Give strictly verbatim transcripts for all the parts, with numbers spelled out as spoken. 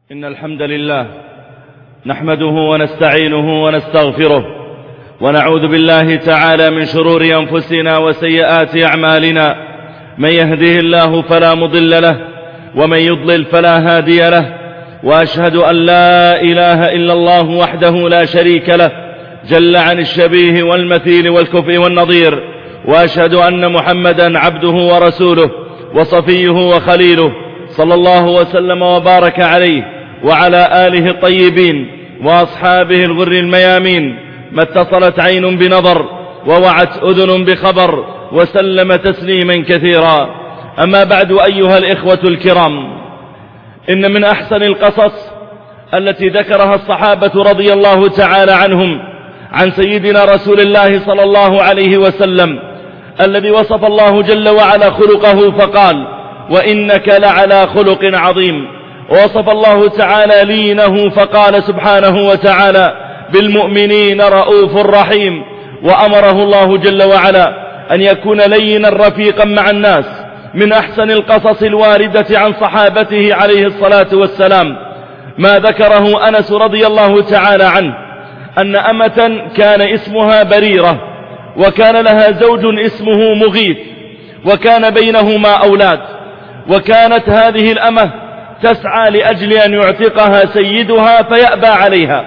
إن الحمد لله نحمده ونستعينه ونستغفره ونعوذ بالله تعالى من شرور أنفسنا وسيئات أعمالنا. من يهده الله فلا مضل له ومن يضلل فلا هادي له، وأشهد أن لا إله إلا الله وحده لا شريك له جل عن الشبيه والمثيل والكفء والنظير، وأشهد أن محمدا عبده ورسوله وصفيه وخليله، صلى الله وسلم وبارك عليه وعلى آله الطيبين وأصحابه الغر الميامين. ما اتصلت عين بنظر ووعت أذن بخبر، وسلم تسليما كثيرا. أما بعد، أيها الإخوة الكرام، إن من أحسن القصص التي ذكرها الصحابة رضي الله تعالى عنهم عن سيدنا رسول الله صلى الله عليه وسلم الذي وصف الله جل وعلا خلقه فقال: وإنك لعلى خلق عظيم. ووصف الله تعالى لينه فقال سبحانه وتعالى: بالمؤمنين رؤوف رحيم. وأمره الله جل وعلا أن يكون لينا رفيقا مع الناس. من أحسن القصص الواردة عن صحابته عليه الصلاة والسلام ما ذكره أنس رضي الله تعالى عنه أن أمة كان اسمها بريرة، وكان لها زوج اسمه مغيث، وكان بينهما أولاد. وكانت هذه الأمة تسعى لأجل أن يعتقها سيدها فيأبى عليها،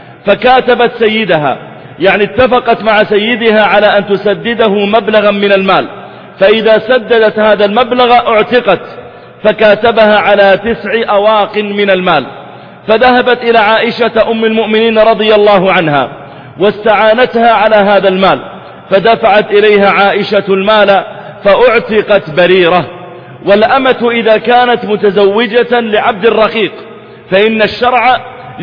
فكاتبت سيدها، يعني اتفقت مع سيدها على أن تسدده مبلغا من المال، فإذا سددت هذا المبلغ اعتقت، فكاتبها على تسع أواق من المال. فذهبت إلى عائشة أم المؤمنين رضي الله عنها واستعانتها على هذا المال، فدفعت إليها عائشة المال فاعتقت بريرة. والأمة إذا كانت متزوجة لعبد الرقيق فإن الشرع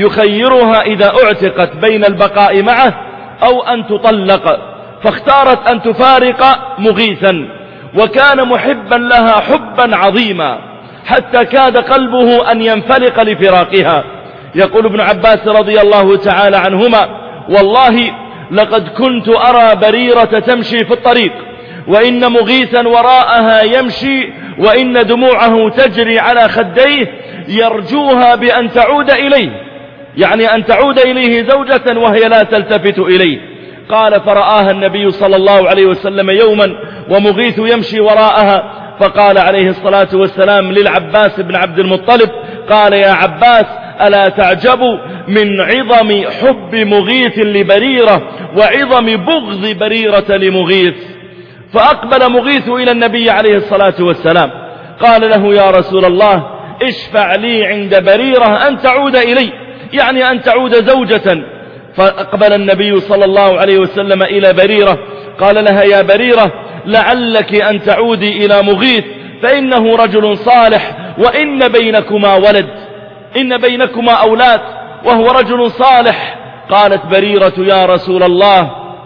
يخيرها إذا اعتقت بين البقاء معه أو أن تطلق، فاختارت أن تفارق مغيثا، وكان محبا لها حبا عظيما حتى كاد قلبه أن ينفلق لفراقها. يقول ابن عباس رضي الله تعالى عنهما: والله لقد كنت أرى بريرة تمشي في الطريق وإن مغيثا وراءها يمشي، وإن دموعه تجري على خديه يرجوها بأن تعود إليه، يعني أن تعود إليه زوجة وهي لا تلتفت إليه. قال: فرآها النبي صلى الله عليه وسلم يوما ومغيث يمشي وراءها، فقال عليه الصلاة والسلام للعباس بن عبد المطلب: قال: يا عباس، ألا تعجب من عظم حب مغيث لبريرة وعظم بغض بريرة لمغيث؟ فأقبل مغيث إلى النبي عليه الصلاة والسلام، قال له: يا رسول الله، اشفع لي عند بريرة أن تعود إلي، يعني أن تعود زوجة. فأقبل النبي صلى الله عليه وسلم إلى بريرة، قال لها: يا بريرة، لعلك أن تعودي إلى مغيث، فإنه رجل صالح، وإن بينكما ولد، إن بينكما أولاد، وهو رجل صالح. قالت بريرة: يا رسول الله،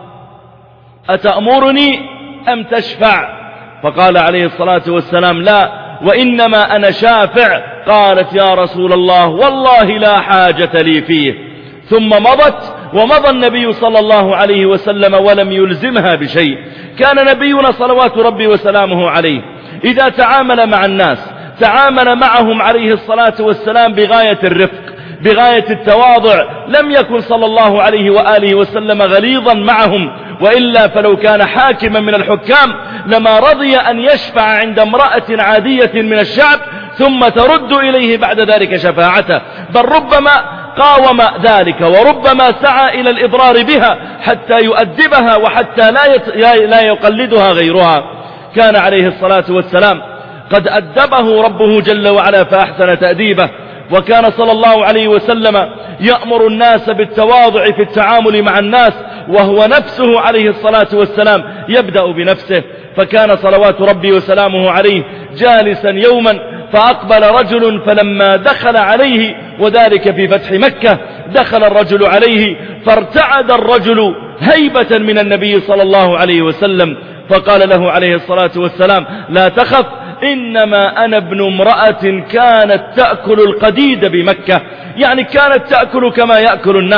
أتأمرني أم تشفع؟ فقال عليه الصلاة والسلام: لا، وإنما أنا شافع. قالت: يا رسول الله، والله لا حاجة لي فيه. ثم مضت، ومضى النبي صلى الله عليه وسلم ولم يلزمها بشيء. كان نبينا صلوات ربي وسلامه عليه إذا تعامل مع الناس تعامل معهم عليه الصلاة والسلام بغاية الرفق، بغاية التواضع. لم يكن صلى الله عليه وآله وسلم غليظا معهم، وإلا فلو كان حاكما من الحكام لما رضي أن يشفع عند امرأة عادية من الشعب ثم ترد إليه بعد ذلك شفاعته، بل ربما قاوم ذلك، وربما سعى إلى الإضرار بها حتى يؤدبها وحتى لا يت... لا يقلدها غيرها. كان عليه الصلاة والسلام قد أدبه ربه جل وعلا فأحسن تأديبه، وكان صلى الله عليه وسلم يأمر الناس بالتواضع في التعامل مع الناس، وهو نفسه عليه الصلاة والسلام يبدأ بنفسه. فكان صلوات ربي وسلامه عليه جالسا يوما، فأقبل رجل، فلما دخل عليه، وذلك في فتح مكة، دخل الرجل عليه فارتعد الرجل هيبة من النبي صلى الله عليه وسلم، فقال له عليه الصلاة والسلام: لا تخف، إنما أنا ابن امرأة كانت تأكل القديد بمكة، يعني كانت تأكل كما يأكل الناس،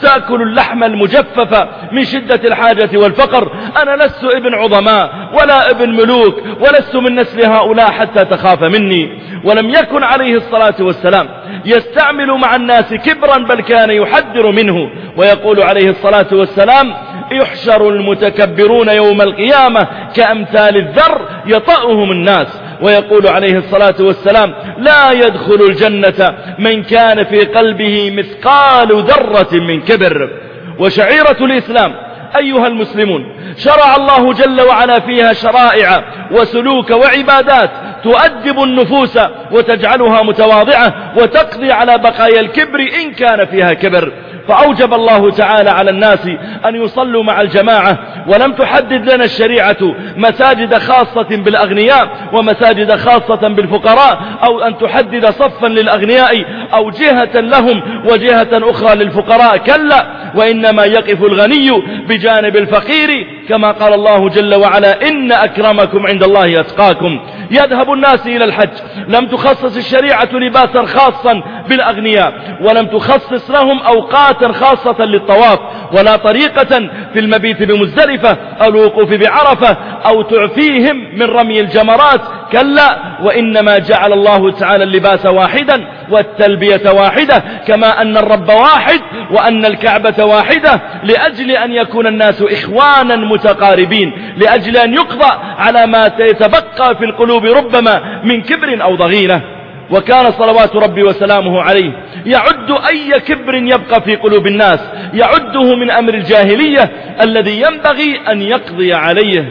تأكل اللحم المجفف من شدة الحاجة والفقر. أنا لست ابن عظماء ولا ابن ملوك ولست من نسل هؤلاء حتى تخاف مني. ولم يكن عليه الصلاة والسلام يستعمل مع الناس كبرا، بل كان يحذر منه، ويقول عليه الصلاة والسلام: يحشر المتكبرون يوم القيامة كأمثال الذر يطأهم الناس. ويقول عليه الصلاة والسلام: لا يدخل الجنة من كان في قلبه مثقال ذرة من كبر. وشعيرة الإسلام أيها المسلمون شرع الله جل وعلا فيها شرائع وسلوك وعبادات تؤدب النفوس وتجعلها متواضعة وتقضي على بقايا الكبر إن كان فيها كبر. فأوجب الله تعالى على الناس أن يصلوا مع الجماعة، ولم تحدد لنا الشريعة مساجد خاصة بالأغنياء ومساجد خاصة بالفقراء، أو أن تحدد صفا للأغنياء أو جهة لهم وجهة أخرى للفقراء، كلا، وإنما يقف الغني بجانب الفقير، كما قال الله جل وعلا: إن أكرمكم عند الله أتقاكم. يذهب الناس إلى الحج، لم تخصص الشريعة لباسا خاصا بالأغنياء، ولم تخصص لهم أوقاتا خاصة للطواف، ولا طريقة في المبيت بمزدلفة أو الوقوف بعرفة أو تعفيهم من رمي الجمرات، كلا، وإنما جعل الله تعالى اللباس واحدا والتلبية واحدة، كما أن الرب واحد وأن الكعبة واحدة، لأجل أن يكون الناس إخوانا متقاربين، لأجل أن يقضى على ما يتبقى في القلوب ربما من كبر أو ضغينة. وكان صلوات ربي وسلامه عليه يعد أي كبر يبقى في قلوب الناس، يعده من أمر الجاهلية الذي ينبغي أن يقضي عليه.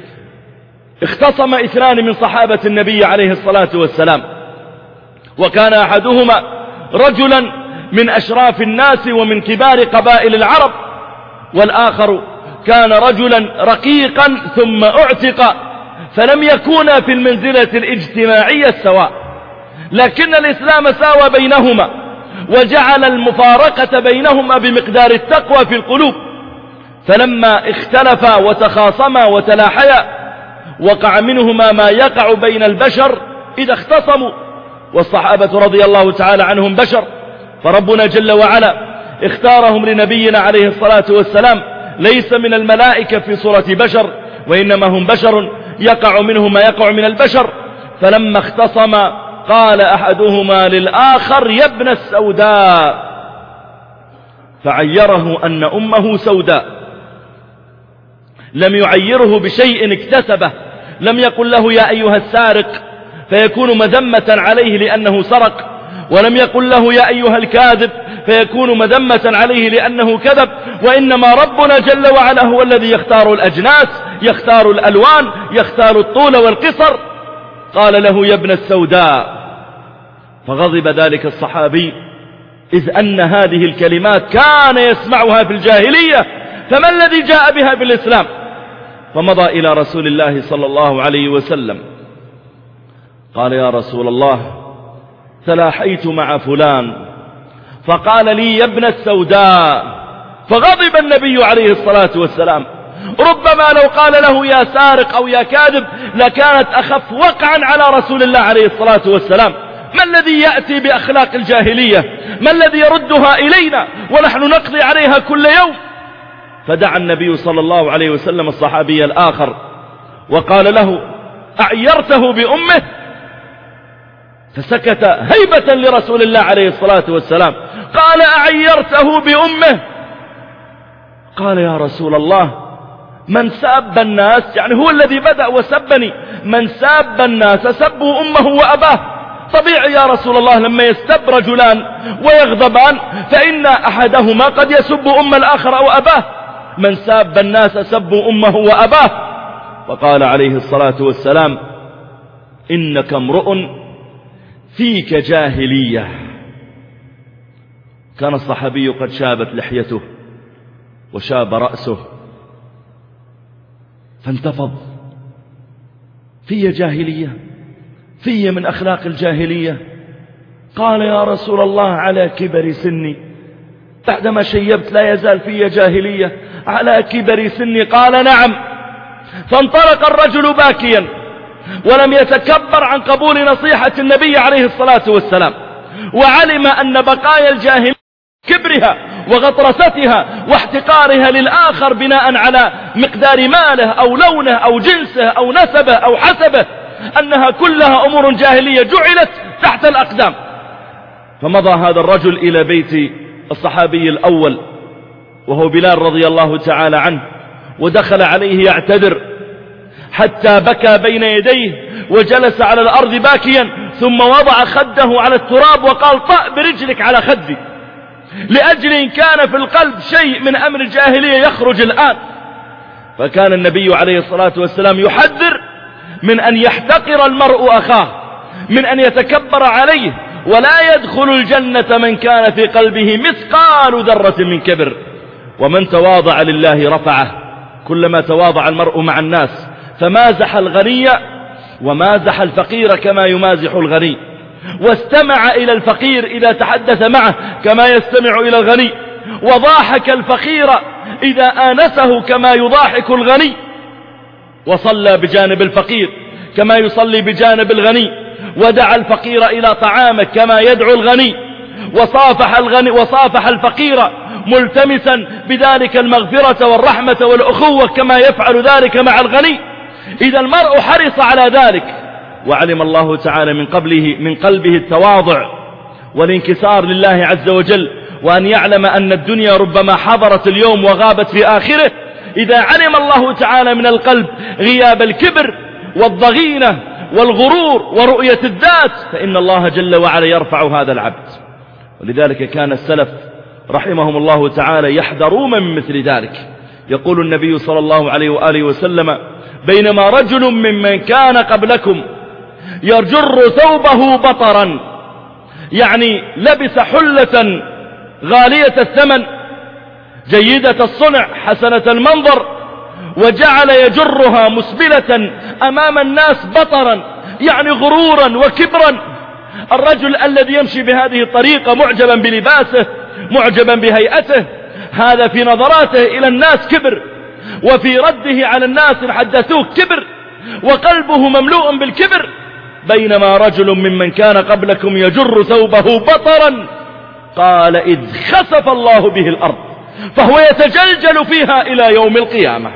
اختصم اثنان من صحابة النبي عليه الصلاة والسلام، وكان أحدهما رجلا من أشراف الناس ومن كبار قبائل العرب، والآخر كان رجلا رقيقا ثم اعتق، فلم يكونا في المنزلة الاجتماعية سواء، لكن الإسلام ساوى بينهما وجعل المفارقة بينهما بمقدار التقوى في القلوب. فلما اختلفا وتخاصما وتلاحيا وقع منهما ما يقع بين البشر إذا اختصموا، والصحابة رضي الله تعالى عنهم بشر، فربنا جل وعلا اختارهم لنبينا عليه الصلاة والسلام ليس من الملائكة في صورة بشر، وإنما هم بشر يقع منهم ما يقع من البشر. فلما اختصما قال أحدهما للآخر: يا ابن السوداء، فعيره أن أمه سوداء، لم يعيره بشيء اكتسبه، لم يقل له يا أيها السارق فيكون مذمة عليه لأنه سرق، ولم يقل له يا أيها الكاذب فيكون مذمة عليه لأنه كذب، وإنما ربنا جل وعلا هو الذي يختار الأجناس، يختار الألوان، يختار الطول والقصر. قال له: يا ابن السوداء. فغضب ذلك الصحابي، إذ أن هذه الكلمات كان يسمعها في الجاهلية، فما الذي جاء بها في الإسلام؟ فمضى إلى رسول الله صلى الله عليه وسلم قال: يا رسول الله، تلاحيت مع فلان فقال لي يا ابن السوداء. فغضب النبي عليه الصلاة والسلام، ربما لو قال له يا سارق أو يا كاذب لكانت أخف وقعا على رسول الله عليه الصلاة والسلام. ما الذي يأتي بأخلاق الجاهلية؟ ما الذي يردها إلينا ونحن نقضي عليها كل يوم؟ فدعا النبي صلى الله عليه وسلم الصحابي الآخر وقال له: أعيرته بأمه؟ فسكت هيبة لرسول الله عليه الصلاة والسلام. قال: أعيرته بأمه؟ قال: يا رسول الله، من ساب الناس، يعني هو الذي بدأ وسبني، من ساب الناس سبوا أمه وأباه. طبيعي يا رسول الله لما يستب رجلان ويغضبان فإن أحدهما قد يسب أم الآخر أو أباه، من ساب الناس سبوا أمه وأباه. وقال عليه الصلاة والسلام: إنك امرؤ فيك جاهلية. كان الصحابي قد شابت لحيته وشاب رأسه فانتفض: في جاهلية، في من أخلاق الجاهلية. قال: يا رسول الله، على كبر سني، بعدما شيبت لا يزال في جاهلية على كبر سني. قال: نعم. فانطلق الرجل باكيا ولم يتكبر عن قبول نصيحة النبي عليه الصلاة والسلام، وعلم أن بقايا الجاهلية كبرها وغطرستها واحتقارها للآخر بناء على مقدار ماله أو لونه أو جنسه أو نسبه أو حسبه، أنها كلها أمور جاهلية جعلت تحت الأقدام. فمضى هذا الرجل إلى بيت الصحابي الأول وهو بلال رضي الله تعالى عنه، ودخل عليه يعتذر حتى بكى بين يديه وجلس على الأرض باكيا، ثم وضع خده على التراب وقال: طأ برجلك على خدي، لأجل إن كان في القلب شيء من أمر الجاهلية يخرج الآن. فكان النبي عليه الصلاة والسلام يحذر من أن يحتقر المرء أخاه، من أن يتكبر عليه، ولا يدخل الجنة من كان في قلبه مثقال ذرة من كبر. ومن تواضع لله رفعه. كلما تواضع المرء مع الناس فمازح الغني ومازح الفقير كما يمازح الغني، واستمع إلى الفقير إذا تحدث معه كما يستمع إلى الغني، وضاحك الفقير إذا آنسه كما يضاحك الغني، وصلى بجانب الفقير كما يصلي بجانب الغني، ودعا الفقير إلى طعامه كما يدعو الغني، وصافح الغني وصافح الفقير ملتمسا بذلك المغفرة والرحمة والأخوة كما يفعل ذلك مع الغني. إذا المرء حرص على ذلك، وعلم الله تعالى من قبله من قلبه التواضع والانكسار لله عز وجل، وأن يعلم أن الدنيا ربما حضرت اليوم وغابت في آخره. إذا علم الله تعالى من القلب غياب الكبر والضغينة والغرور ورؤية الذات، فإن الله جل وعلا يرفع هذا العبد. ولذلك كان السلف رحمهم الله تعالى يحذرون من مثل ذلك. يقول النبي صلى الله عليه وآله وسلم: بينما رجل ممن كان قبلكم يجر ثوبه بطرا، يعني لبس حلة غالية الثمن جيدة الصنع حسنة المنظر، وجعل يجرها مسبلة أمام الناس بطرا، يعني غرورا وكبرا. الرجل الذي يمشي بهذه الطريقة معجبا بلباسه معجبا بهيئته، هذا في نظراته إلى الناس كبر، وفي رده على الناس إن حدثوه كبر، وقلبه مملوء بالكبر. بينما رجل ممن كان قبلكم يجر ثوبه بطرا، قال: إذ خسف الله به الأرض فهو يتجلجل فيها إلى يوم القيامة.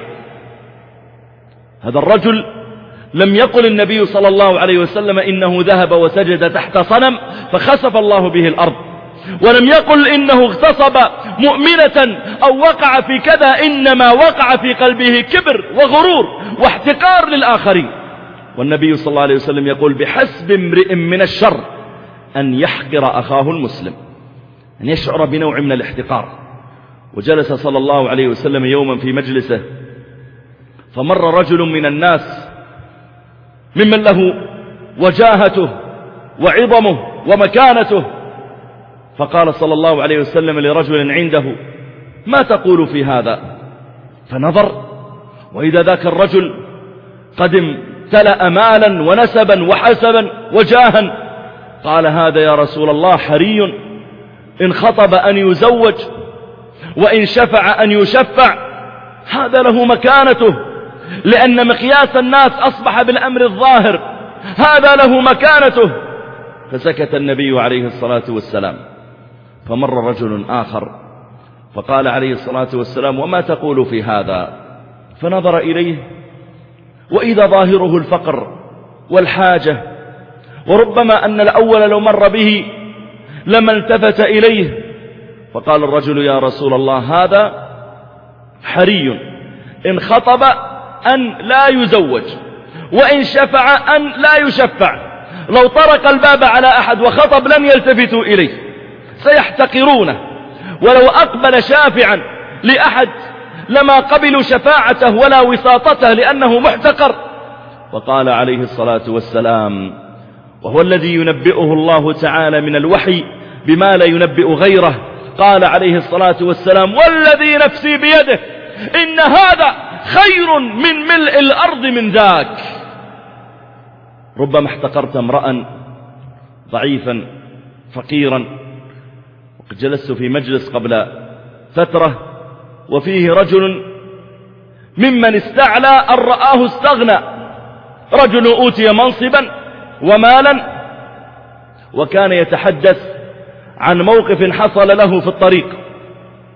هذا الرجل لم يقل النبي صلى الله عليه وسلم إنه ذهب وسجد تحت صنم فخسف الله به الأرض، ولم يقل إنه اغتصب مؤمنة أو وقع في كذا، إنما وقع في قلبه كبر وغرور واحتقار للآخرين. والنبي صلى الله عليه وسلم يقول: بحسب امرئ من الشر أن يحقر أخاه المسلم، أن يشعر بنوع من الاحتقار. وجلس صلى الله عليه وسلم يوما في مجلسه، فمر رجل من الناس ممن له وجاهته وعظمه ومكانته، فقال صلى الله عليه وسلم لرجل عنده: ما تقول في هذا؟ فنظر، وإذا ذاك الرجل قد امتلأ مالا ونسبا وحسبا وجاها. قال: هذا يا رسول الله حري إن خطب أن يزوج، وإن شفع أن يشفع، هذا له مكانته، لأن مقياس الناس أصبح بالأمر الظاهر، هذا له مكانته. فسكت النبي عليه الصلاة والسلام. فمر رجل آخر فقال عليه الصلاة والسلام: وما تقول في هذا؟ فنظر إليه، وإذا ظاهره الفقر والحاجة، وربما أن الأول لو مر به لما التفت إليه. فقال الرجل: يا رسول الله هذا حري إن خطب أن لا يزوج، وإن شفع أن لا يشفع. لو طرق الباب على أحد وخطب لن يلتفتوا إليه، سيحتقرونه، ولو أقبل شافعا لأحد لما قبلوا شفاعته ولا وساطته لأنه محتقر. وقال عليه الصلاة والسلام، وهو الذي ينبئه الله تعالى من الوحي بما لا ينبئ غيره، قال عليه الصلاة والسلام: والذي نفسي بيده إن هذا خير من ملء الأرض من ذاك. ربما احتقرت امرأ ضعيفا فقيرا. وقد جلست في مجلس قبل فترة وفيه رجل ممن استعلى أن رآه استغنى، رجل أوتي منصبا ومالا، وكان يتحدث عن موقف حصل له في الطريق،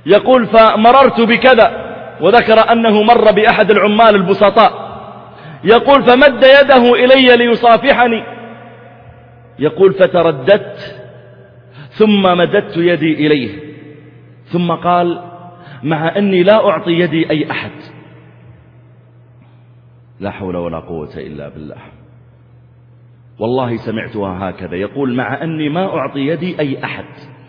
يقول فمررت بكذا، وذكر أنه مر بأحد العمال البسطاء، يقول فمد يده إلي ليصافحني، يقول فترددت ثم مددت يدي إليه، ثم قال مع أني لا أعطي يدي أي أحد. لا حول ولا قوة إلا بالله، والله سمعتها هكذا، يقول مع أني ما أعطي يدي أي أحد.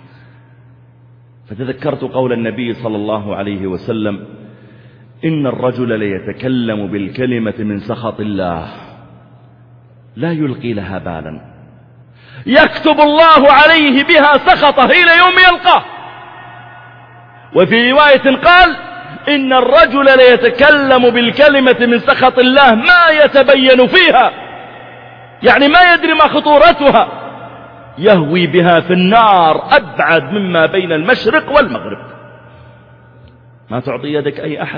فتذكرت قول النبي صلى الله عليه وسلم: إن الرجل ليتكلم بالكلمة من سخط الله لا يلقي لها بالا، يكتب الله عليه بها سخطه إلى يوم يلقاه. وفي رواية قال: إن الرجل ليتكلم بالكلمة من سخط الله ما يتبين فيها، يعني ما يدري ما خطورتها، يهوي بها في النار أبعد مما بين المشرق والمغرب. ما تعطي يدك أي أحد.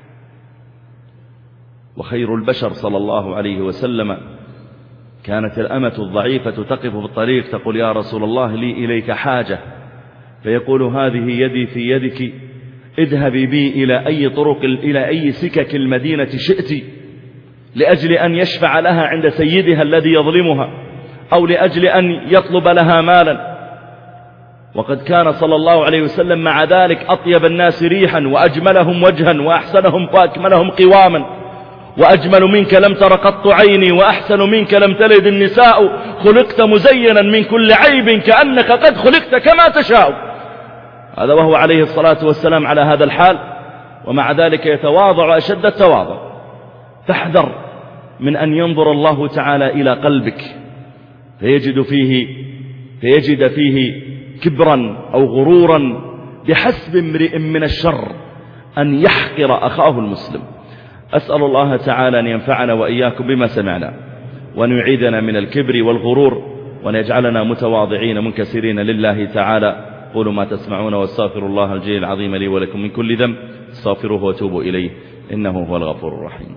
وخير البشر صلى الله عليه وسلم كانت الأمة الضعيفة تقف في الطريق تقول: يا رسول الله لي إليك حاجة، فيقول: هذه يدي في يدك، اذهبي بي إلى أي طرق إلى أي سكك المدينة شئت، لأجل أن يشفع لها عند سيدها الذي يظلمها، أو لأجل أن يطلب لها مالا. وقد كان صلى الله عليه وسلم مع ذلك أطيب الناس ريحا، وأجملهم وجها، وأحسنهم وأكملهم قواما، وأجمل منك لم تر قط عيني، وأحسن منك لم تلد النساء، خلقت مزينا من كل عيب كأنك قد خلقت كما تشاء. هذا وهو عليه الصلاة والسلام على هذا الحال، ومع ذلك يتواضع أشد التواضع. فاحذر من أن ينظر الله تعالى إلى قلبك فيجد فيه فيجد فيه كبرا أو غرورا، بحسب امرئ من الشر أن يحقر أخاه المسلم. أسأل الله تعالى أن ينفعنا وإياكم بما سمعنا، وأن يعيدنا من الكبر والغرور، وأن يجعلنا متواضعين منكسرين لله تعالى. قولوا ما تسمعون، واستغفر الله الجليل العظيم لي ولكم من كل ذنب، استغفروه وتوبوا إليه إنه هو الغفور الرحيم.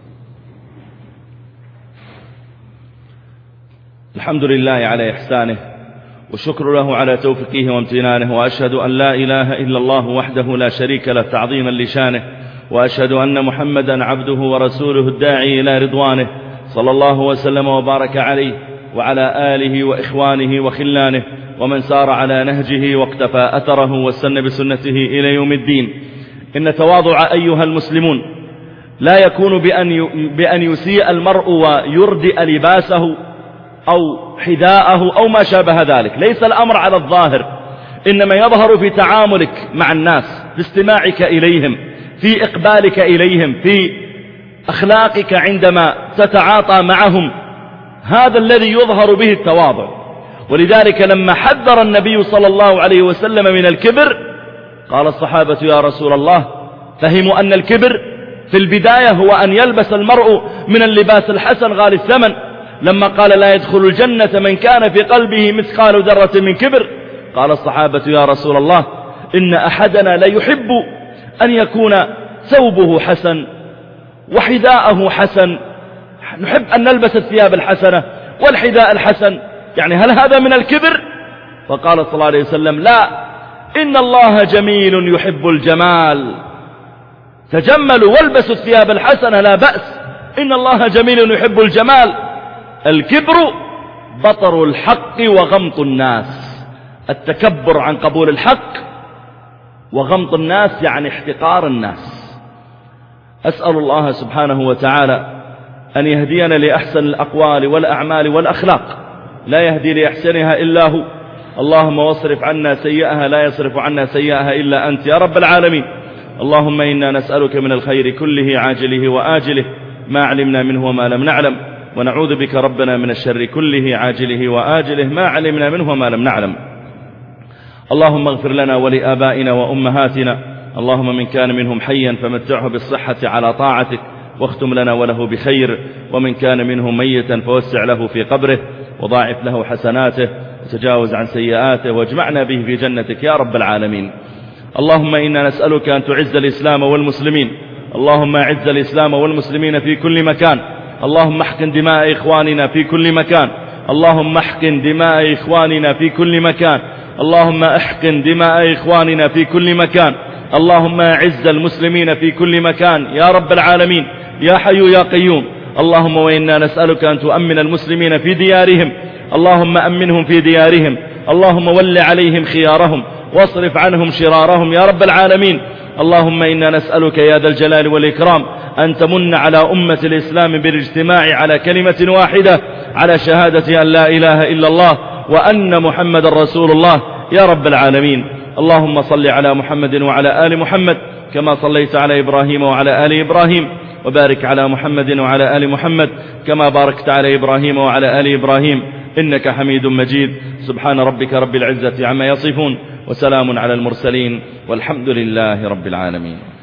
الحمد لله على إحسانه، والشكر له على توفيقه وامتنانه، وأشهد أن لا إله إلا الله وحده لا شريك له تعظيما لشانه، وأشهد أن محمدا عبده ورسوله الداعي إلى رضوانه، صلى الله وسلم وبارك عليه وعلى آله وإخوانه وخلانه، ومن سار على نهجه واقتفى أثره واستنى بسنته إلى يوم الدين. إن تواضع أيها المسلمون لا يكون بأن بأن يسيء المرء ويردئ لباسه أو حذاءه أو ما شابه ذلك. ليس الأمر على الظاهر، إنما يظهر في تعاملك مع الناس، في استماعك إليهم، في إقبالك إليهم، في أخلاقك عندما تتعاطى معهم. هذا الذي يظهر به التواضع. ولذلك لما حذر النبي صلى الله عليه وسلم من الكبر، قال الصحابة: يا رسول الله، فهموا أن الكبر في البداية هو أن يلبس المرء من اللباس الحسن غالي الثمن. لما قال: لا يدخل الجنة من كان في قلبه مثقال ذرة من كبر، قال الصحابة: يا رسول الله، إن أحدنا لا يحب أن يكون ثوبه حسن وحذاءه حسن، نحب أن نلبس الثياب الحسنة والحذاء الحسن، يعني هل هذا من الكبر؟ فقال صلى الله عليه وسلم: لا، إن الله جميل يحب الجمال، تجملوا والبسوا الثياب الحسنة لا بأس، إن الله جميل يحب الجمال. الكبر بطر الحق وغمط الناس، التكبر عن قبول الحق، وغمط الناس يعني احتقار الناس. أسأل الله سبحانه وتعالى أن يهدينا لأحسن الأقوال والأعمال والأخلاق، لا يهدي لأحسنها إلا هو. اللهم واصرف عنا سيئها، لا يصرف عنا سيئها إلا أنت يا رب العالمين. اللهم إنا نسألك من الخير كله عاجله وآجله ما علمنا منه وما لم نعلم، ونعوذ بك ربنا من الشر كله عاجله وآجله ما علمنا منه وما لم نعلم. اللهم اغفر لنا ولآبائنا وأمهاتنا، اللهم من كان منهم حيا فمتعه بالصحة على طاعتك واختم لنا وله بخير، ومن كان منهم ميتا فوسع له في قبره وضاعف له حسناته وتجاوز عن سيئاته، واجمعنا به في جنتك يا رب العالمين. اللهم إنا نسألك أن تعز الإسلام والمسلمين، اللهم أعز الإسلام والمسلمين في كل مكان، اللهم احقن دماء إخواننا في كل مكان، اللهم احقن دماء إخواننا في كل مكان، اللهم احقن دماء إخواننا في كل مكان، اللهم أعز المسلمين في كل مكان يا رب العالمين يا حي يا قيوم. اللهم وإنا نسألك أن تؤمن المسلمين في ديارهم، اللهم أمنهم في ديارهم، اللهم ول عليهم خيارهم واصرف عنهم شرارهم يا رب العالمين. اللهم إنا نسألك يا ذا الجلال والإكرام أن تمن على أمة الإسلام بالاجتماع على كلمة واحدة، على شهادة أن لا إله إلا الله وأن محمد رسول الله يا رب العالمين. اللهم صل على محمد وعلى آل محمد كما صليت على إبراهيم وعلى آل إبراهيم، وبارك على محمد وعلى آل محمد كما باركت على إبراهيم وعلى آل إبراهيم إنك حميد مجيد. سبحان ربك رب العزة عما يصفون، وسلام على المرسلين، والحمد لله رب العالمين.